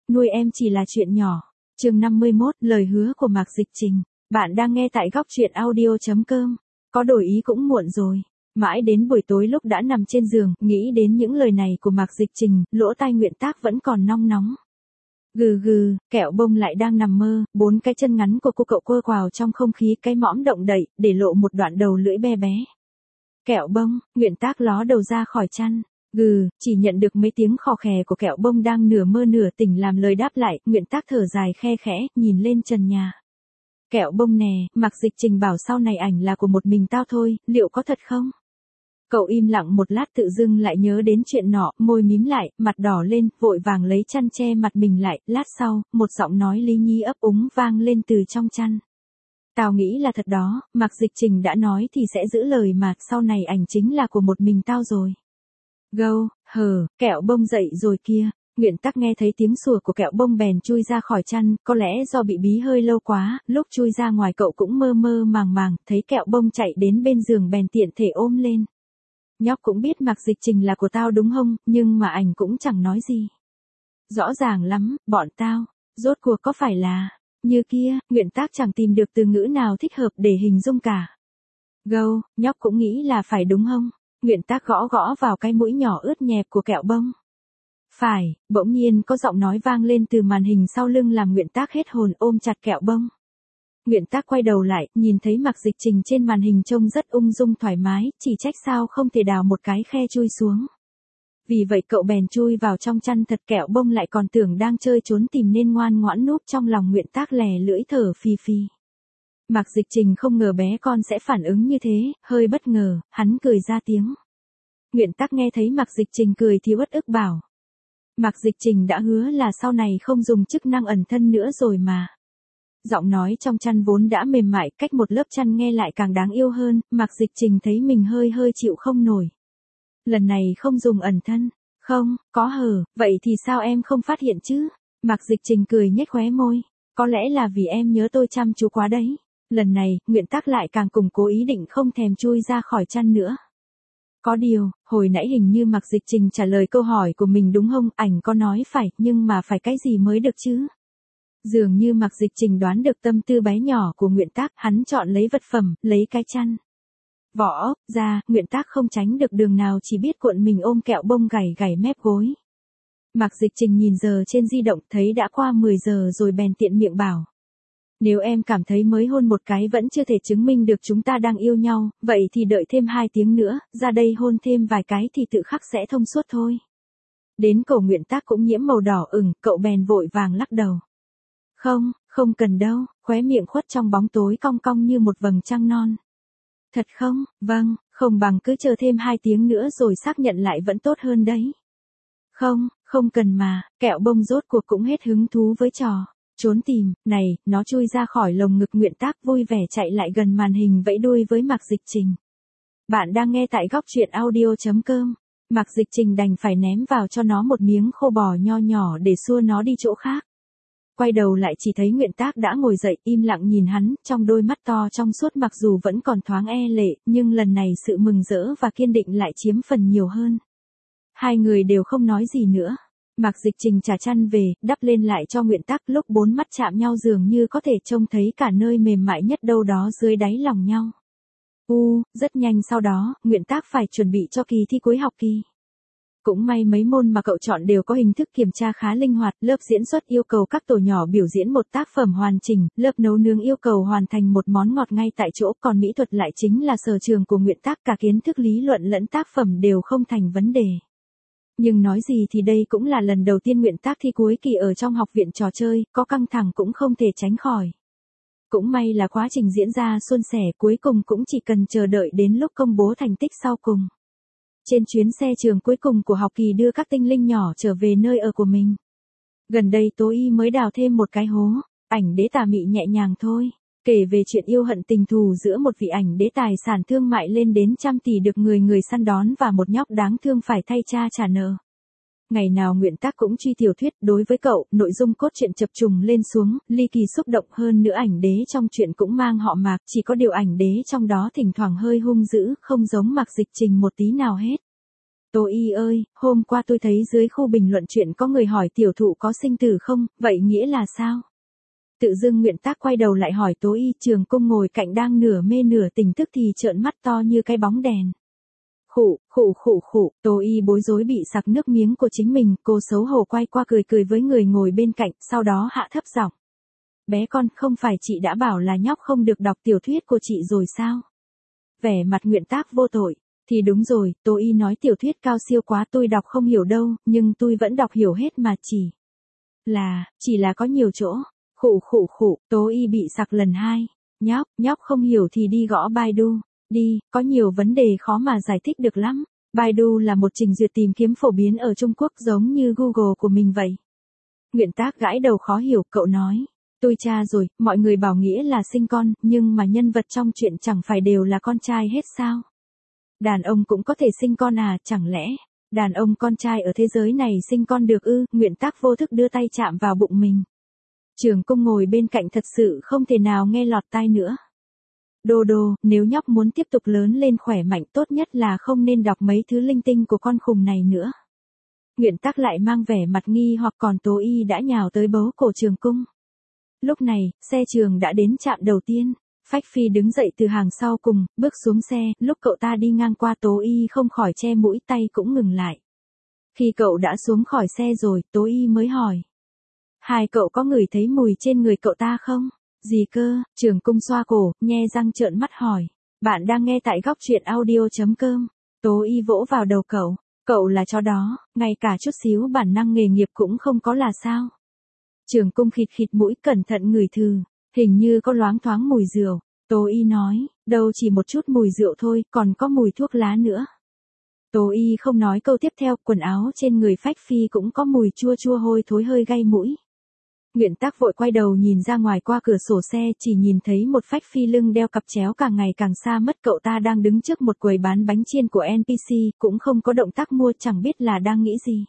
nuôi em chỉ là chuyện nhỏ. Chương 51, lời hứa của Mạc Dịch Trình. Bạn đang nghe tại góc truyện audio.com. Có đổi ý cũng muộn rồi. Mãi đến buổi tối lúc đã nằm trên giường, nghĩ đến những lời này của Mạc Dịch Trình, lỗ tai Nguyện Tác vẫn còn nong nóng. Gừ gừ, Kẹo Bông lại đang nằm mơ, 4 cái chân ngắn của cô cậu quơ quào trong không khí, cái mõm động đậy, để lộ một đoạn đầu lưỡi be bé. Kẹo Bông, Nguyện Tác ló đầu ra khỏi chăn. Gừ, chỉ nhận được mấy tiếng khò khè của Kẹo Bông đang nửa mơ nửa tỉnh làm lời đáp lại, Nguyện Tác thở dài khe khẽ, nhìn lên trần nhà. Kẹo Bông nè, Mạc Dịch Trình bảo sau này ảnh là của một mình tao thôi, liệu có thật không? Cậu im lặng một lát tự dưng lại nhớ đến chuyện nọ, môi mím lại, mặt đỏ lên, vội vàng lấy chăn che mặt mình lại, lát sau, một giọng nói lý nhi ấp úng vang lên từ trong chăn. Tao nghĩ là thật đó, Mạc Dịch Trình đã nói thì sẽ giữ lời mà, sau này ảnh chính là của một mình tao rồi. Gâu, Kẹo Bông dậy rồi kia. Nguyện Tắc nghe thấy tiếng sủa của Kẹo Bông bèn chui ra khỏi chăn, có lẽ do bị bí hơi lâu quá, lúc chui ra ngoài cậu cũng mơ mơ màng màng, thấy Kẹo Bông chạy đến bên giường bèn tiện thể ôm lên. Nhóc cũng biết Mạc Dịch Trình là của tao đúng không, nhưng mà ảnh cũng chẳng nói gì. Rõ ràng lắm, bọn tao, rốt cuộc có phải là, như kia, Nguyện Tác chẳng tìm được từ ngữ nào thích hợp để hình dung cả. Gâu, nhóc cũng nghĩ là phải đúng không? Nguyện Tác gõ gõ vào cái mũi nhỏ ướt nhẹp của Kẹo Bông. Phải, bỗng nhiên có giọng nói vang lên từ màn hình sau lưng làm Nguyện Tác hết hồn ôm chặt Kẹo Bông. Nguyện Tác quay đầu lại, nhìn thấy Mạc Dịch Trình trên màn hình trông rất ung dung thoải mái, chỉ trách sao không thể đào một cái khe chui xuống. Vì vậy cậu bèn chui vào trong chăn thật, Kẹo Bông lại còn tưởng đang chơi trốn tìm nên ngoan ngoãn núp trong lòng Nguyện Tác lè lưỡi thở phì phì. Mạc Dịch Trình không ngờ bé con sẽ phản ứng như thế, hơi bất ngờ, hắn cười ra tiếng. Nguyện Tác nghe thấy Mạc Dịch Trình cười thì uất ức bảo. Mạc Dịch Trình đã hứa là sau này không dùng chức năng ẩn thân nữa rồi mà. Giọng nói trong chăn vốn đã mềm mại, cách một lớp chăn nghe lại càng đáng yêu hơn, Mạc Dịch Trình thấy mình hơi chịu không nổi. Lần này không dùng ẩn thân, không, có vậy thì sao em không phát hiện chứ? Mạc Dịch Trình cười nhếch khóe môi, có lẽ là vì em nhớ tôi chăm chú quá đấy. Lần này, Nguyện Tác lại càng củng cố ý định không thèm chui ra khỏi chăn nữa. Có điều, hồi nãy hình như Mạc Dịch Trình trả lời câu hỏi của mình đúng không, ảnh có nói phải, nhưng mà phải cái gì mới được chứ? Dường như Mạc Dịch Trình đoán được tâm tư bé nhỏ của Nguyện Tác, hắn chọn lấy vật phẩm, lấy cái chăn. Vỏ ốc ra, Nguyện Tác không tránh được đường nào chỉ biết cuộn mình ôm Kẹo Bông gảy mép gối. Mạc Dịch Trình nhìn giờ trên di động thấy đã qua 10 giờ rồi bèn tiện miệng bảo. Nếu em cảm thấy mới hôn một cái vẫn chưa thể chứng minh được chúng ta đang yêu nhau, vậy thì đợi thêm 2 tiếng nữa, ra đây hôn thêm vài cái thì tự khắc sẽ thông suốt thôi. Đến cổ Nguyện Tác cũng nhiễm màu đỏ ửng, cậu bèn vội vàng lắc đầu. Không cần đâu, khóe miệng khuất trong bóng tối cong cong như một vầng trăng non. Thật không? Vâng, không bằng cứ chờ thêm 2 tiếng nữa rồi xác nhận lại vẫn tốt hơn đấy. Không cần mà, Kẹo Bông rốt cuộc cũng hết hứng thú với trò trốn tìm, này, nó chui ra khỏi lồng ngực Nguyện Tác vui vẻ chạy lại gần màn hình vẫy đuôi với Mạc Dịch Trình. Bạn đang nghe tại góc truyện audio.com. Mạc Dịch Trình đành phải ném vào cho nó một miếng khô bò nho nhỏ để xua nó đi chỗ khác. Quay đầu lại chỉ thấy Nguyện Tác đã ngồi dậy im lặng nhìn hắn, trong đôi mắt to trong suốt mặc dù vẫn còn thoáng e lệ, nhưng lần này sự mừng rỡ và kiên định lại chiếm phần nhiều hơn. Hai người đều không nói gì nữa. Mạc Dịch Trình trả chăn về, đắp lên lại cho Nguyện Tác, lúc 4 mắt chạm nhau dường như có thể trông thấy cả nơi mềm mại nhất đâu đó dưới đáy lòng nhau. Rất nhanh sau đó, Nguyện Tác phải chuẩn bị cho kỳ thi cuối học kỳ. Cũng may mấy môn mà cậu chọn đều có hình thức kiểm tra khá linh hoạt, lớp diễn xuất yêu cầu các tổ nhỏ biểu diễn một tác phẩm hoàn chỉnh, lớp nấu nướng yêu cầu hoàn thành một món ngọt ngay tại chỗ, còn mỹ thuật lại chính là sở trường của Nguyện Tác, cả kiến thức lý luận lẫn tác phẩm đều không thành vấn đề. Nhưng nói gì thì đây cũng là lần đầu tiên Nguyện Tác thi cuối kỳ ở trong học viện trò chơi, có căng thẳng cũng không thể tránh khỏi. Cũng may là quá trình diễn ra suôn sẻ, cuối cùng cũng chỉ cần chờ đợi đến lúc công bố thành tích sau cùng. Trên chuyến xe trường cuối cùng của học kỳ đưa các tinh linh nhỏ trở về nơi ở của mình. Gần đây Tố Y mới đào thêm một cái hố, ảnh đế tà mị nhẹ nhàng thôi. Kể về chuyện yêu hận tình thù giữa một vị ảnh đế tài sản thương mại lên đến trăm tỷ được người săn đón và một nhóc đáng thương phải thay cha trả nợ. Ngày nào Nguyện Tác cũng truy tiểu thuyết, đối với cậu, nội dung cốt truyện chập trùng lên xuống, ly kỳ xúc động hơn nữa, ảnh đế trong truyện cũng mang họ Mạc, chỉ có điều ảnh đế trong đó thỉnh thoảng hơi hung dữ, không giống Mạc Dịch Trình một tí nào hết. Tố Y ơi, hôm qua tôi thấy dưới khu bình luận chuyện có người hỏi tiểu thụ có sinh tử không, vậy nghĩa là sao? Tự dưng Nguyện Tác quay đầu lại hỏi Tố Y. Trường Cung ngồi cạnh đang nửa mê nửa tỉnh thức thì trợn mắt to như cái bóng đèn. Khụ, Tố Y bối rối bị sặc nước miếng của chính mình, cô xấu hổ quay qua cười cười với người ngồi bên cạnh, sau đó hạ thấp giọng. Bé con, không phải chị đã bảo là nhóc không được đọc tiểu thuyết của chị rồi sao? Vẻ mặt Nguyện Tác vô tội. Thì đúng rồi, Tố Y nói tiểu thuyết cao siêu quá tôi đọc không hiểu đâu, nhưng tôi vẫn đọc hiểu hết mà chỉ là có nhiều chỗ. Khụ, Tố Y bị sặc lần hai. Nhóc không hiểu thì đi gõ Baidu. Đi, có nhiều vấn đề khó mà giải thích được lắm. Baidu là một trình duyệt tìm kiếm phổ biến ở Trung Quốc giống như Google của mình vậy. Nguyện Tác gãi đầu khó hiểu, cậu nói. Tôi tra rồi, mọi người bảo nghĩa là sinh con, nhưng mà nhân vật trong chuyện chẳng phải đều là con trai hết sao? Đàn ông cũng có thể sinh con à, chẳng lẽ đàn ông con trai ở thế giới này sinh con được ư? Nguyện Tác vô thức đưa tay chạm vào bụng mình. Trường Cung ngồi bên cạnh thật sự không thể nào nghe lọt tai nữa. Đô, nếu nhóc muốn tiếp tục lớn lên khỏe mạnh tốt nhất là không nên đọc mấy thứ linh tinh của con khùng này nữa. Nguyện Tác lại mang vẻ mặt nghi hoặc còn Tố Y đã nhào tới bấu cổ Trường Cung. Lúc này, xe trường đã đến trạm đầu tiên. Phách Phi đứng dậy từ hàng sau cùng, bước xuống xe, lúc cậu ta đi ngang qua Tố Y không khỏi che mũi, tay cũng ngừng lại. Khi cậu đã xuống khỏi xe rồi, Tố Y mới hỏi. Hai cậu có ngửi thấy mùi trên người cậu ta không? Gì cơ? Trường Cung xoa cổ, nhe răng trợn mắt hỏi. Bạn đang nghe tại góc truyện audio.com. Tố Y vỗ vào đầu cậu. Cậu là chó đó, ngay cả chút xíu bản năng nghề nghiệp cũng không có là sao? Trường Cung khịt mũi cẩn thận ngửi thử. Hình như có loáng thoáng mùi rượu. Tố Y nói, đâu chỉ một chút mùi rượu thôi, còn có mùi thuốc lá nữa. Tố Y không nói câu tiếp theo, quần áo trên người Phách Phi cũng có mùi chua hôi thối hơi gay mũi. Nguyện Tác vội quay đầu nhìn ra ngoài qua cửa sổ xe, chỉ nhìn thấy một Phách Phi lưng đeo cặp chéo càng ngày càng xa mất. Cậu ta đang đứng trước một quầy bán bánh chiên của NPC, cũng không có động tác mua, chẳng biết là đang nghĩ gì.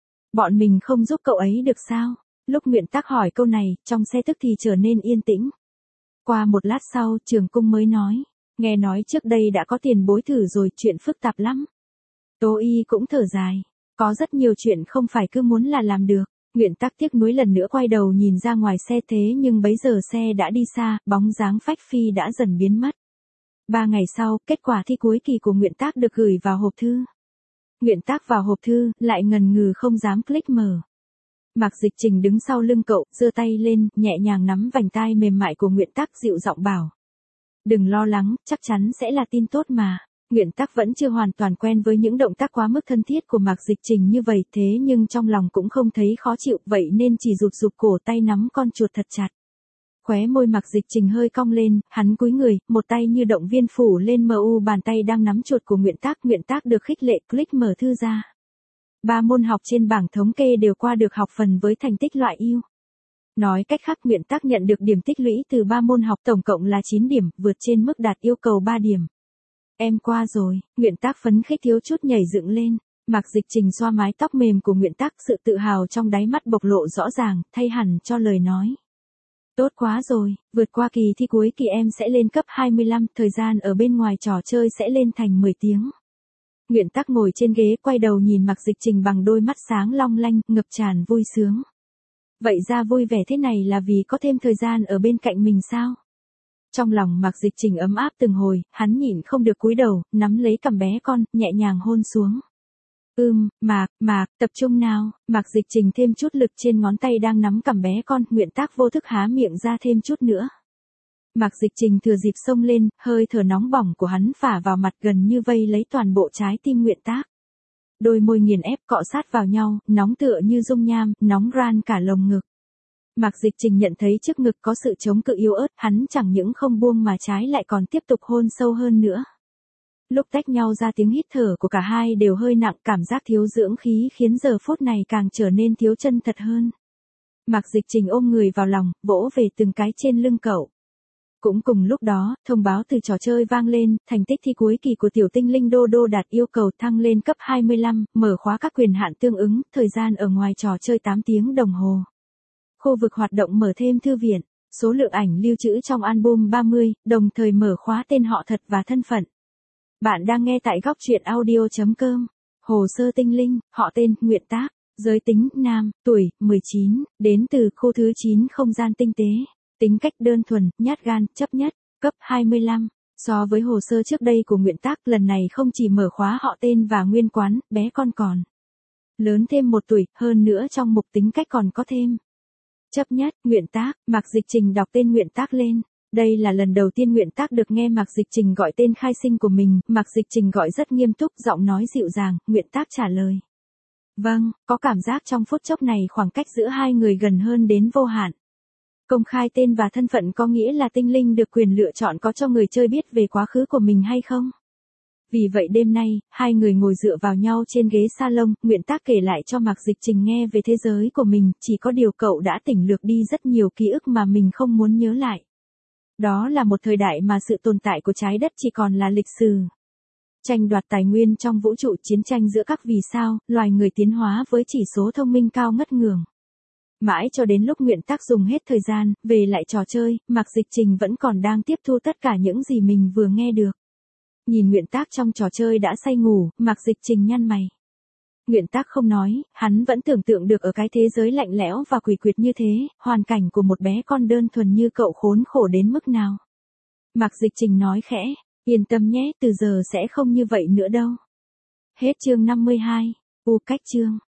Bọn mình không giúp cậu ấy được sao? Lúc Nguyện Tác hỏi câu này, trong xe tức thì trở nên yên tĩnh. Qua một lát sau, Trường Cung mới nói. Nghe nói trước đây đã có tiền bối thử rồi, chuyện phức tạp lắm. Tố Y cũng thở dài. Có rất nhiều chuyện không phải cứ muốn là làm được. Nguyện Tác tiếc nuối lần nữa quay đầu nhìn ra ngoài xe, thế nhưng bấy giờ xe đã đi xa, bóng dáng Phách Phi đã dần biến mất. 3 ngày sau, kết quả thi cuối kỳ của Nguyện Tác được gửi vào hộp thư. Nguyện Tác vào hộp thư, lại ngần ngừ không dám click mở. Mạc Dịch Trình đứng sau lưng cậu, giơ tay lên, nhẹ nhàng nắm vành tai mềm mại của Nguyện Tác, dịu giọng bảo. Đừng lo lắng, chắc chắn sẽ là tin tốt mà. Nguyện Tác vẫn chưa hoàn toàn quen với những động tác quá mức thân thiết của Mạc Dịch Trình như vậy, thế nhưng trong lòng cũng không thấy khó chịu, vậy nên chỉ rụt cổ tay nắm con chuột thật chặt. Khóe môi Mạc Dịch Trình hơi cong lên, hắn cúi người, một tay như động viên phủ lên bàn tay đang nắm chuột của Nguyện Tác được khích lệ, click mở thư ra. 3 môn học trên bảng thống kê đều qua được học phần với thành tích loại ưu. Nói cách khác, Nguyện Tác nhận được điểm tích lũy từ 3 môn học tổng cộng là 9 điểm, vượt trên mức đạt yêu cầu 3 điểm. Em qua rồi, Nguyện Tác phấn khích thiếu chút nhảy dựng lên. Mạc Dịch Trình xoa mái tóc mềm của Nguyện Tác, sự tự hào trong đáy mắt bộc lộ rõ ràng, thay hẳn cho lời nói. Tốt quá rồi, vượt qua kỳ thi cuối kỳ em sẽ lên cấp 25, thời gian ở bên ngoài trò chơi sẽ lên thành 10 tiếng. Nguyện Tác ngồi trên ghế quay đầu nhìn Mạc Dịch Trình bằng đôi mắt sáng long lanh, ngập tràn vui sướng. Vậy ra vui vẻ thế này là vì có thêm thời gian ở bên cạnh mình sao? Trong lòng Mạc Dịch Trình ấm áp từng hồi, hắn nhịn không được cúi đầu, nắm lấy cằm bé con, nhẹ nhàng hôn xuống. Mạc, tập trung nào. Mạc Dịch Trình thêm chút lực trên ngón tay đang nắm cằm bé con, Nguyện Tác vô thức há miệng ra thêm chút nữa. Mạc Dịch Trình thừa dịp xông lên, hơi thở nóng bỏng của hắn phả vào mặt gần như vây lấy toàn bộ trái tim Nguyện Tác. Đôi môi nghiền ép cọ sát vào nhau, nóng tựa như dung nham, nóng ran cả lồng ngực. Mạc Dịch Trình nhận thấy trước ngực có sự chống cự yếu ớt, hắn chẳng những không buông mà trái lại còn tiếp tục hôn sâu hơn nữa. Lúc tách nhau ra, tiếng hít thở của cả hai đều hơi nặng, cảm giác thiếu dưỡng khí khiến giờ phút này càng trở nên thiếu chân thật hơn. Mạc Dịch Trình ôm người vào lòng, vỗ về từng cái trên lưng cậu. Cũng cùng lúc đó, thông báo từ trò chơi vang lên, thành tích thi cuối kỳ của tiểu tinh linh Đô đạt yêu cầu thăng lên cấp 25, mở khóa các quyền hạn tương ứng, thời gian ở ngoài trò chơi 8 tiếng đồng hồ. Khu vực hoạt động mở thêm thư viện, số lượng ảnh lưu trữ trong album 30, đồng thời mở khóa tên họ thật và thân phận. Bạn đang nghe tại góc truyện audio.com. Hồ sơ tinh linh, họ tên, Nguyện Tác, giới tính, nam, tuổi, 19, đến từ khu thứ 9 không gian tinh tế, tính cách đơn thuần, nhát gan, chấp nhất, cấp 25. So với hồ sơ trước đây của Nguyện Tác, lần này không chỉ mở khóa họ tên và nguyên quán, bé con còn lớn thêm 1 tuổi, hơn nữa trong mục tính cách còn có thêm chấp nhất, Nguyện Tác. Mạc Dịch Trình đọc tên Nguyện Tác lên. Đây là lần đầu tiên Nguyện Tác được nghe Mạc Dịch Trình gọi tên khai sinh của mình, Mạc Dịch Trình gọi rất nghiêm túc, giọng nói dịu dàng, Nguyện Tác trả lời. Vâng, có cảm giác trong phút chốc này khoảng cách giữa hai người gần hơn đến vô hạn. Công khai tên và thân phận có nghĩa là tinh linh được quyền lựa chọn có cho người chơi biết về quá khứ của mình hay không? Vì vậy đêm nay, hai người ngồi dựa vào nhau trên ghế salon, Nguyện Tác kể lại cho Mạc Dịch Trình nghe về thế giới của mình, chỉ có điều cậu đã tỉnh lược đi rất nhiều ký ức mà mình không muốn nhớ lại. Đó là một thời đại mà sự tồn tại của trái đất chỉ còn là lịch sử. Tranh đoạt tài nguyên trong vũ trụ, chiến tranh giữa các vì sao, loài người tiến hóa với chỉ số thông minh cao ngất ngường. Mãi cho đến lúc Nguyện Tác dùng hết thời gian, về lại trò chơi, Mạc Dịch Trình vẫn còn đang tiếp thu tất cả những gì mình vừa nghe được. Nhìn Nguyện Tác trong trò chơi đã say ngủ, Mạc Dịch Trình nhăn mày. Nguyện Tác không nói, hắn vẫn tưởng tượng được ở cái thế giới lạnh lẽo và quỷ quyệt như thế, hoàn cảnh của một bé con đơn thuần như cậu khốn khổ đến mức nào. Mạc Dịch Trình nói khẽ, yên tâm nhé, từ giờ sẽ không như vậy nữa đâu. Hết chương 52. Cách chương.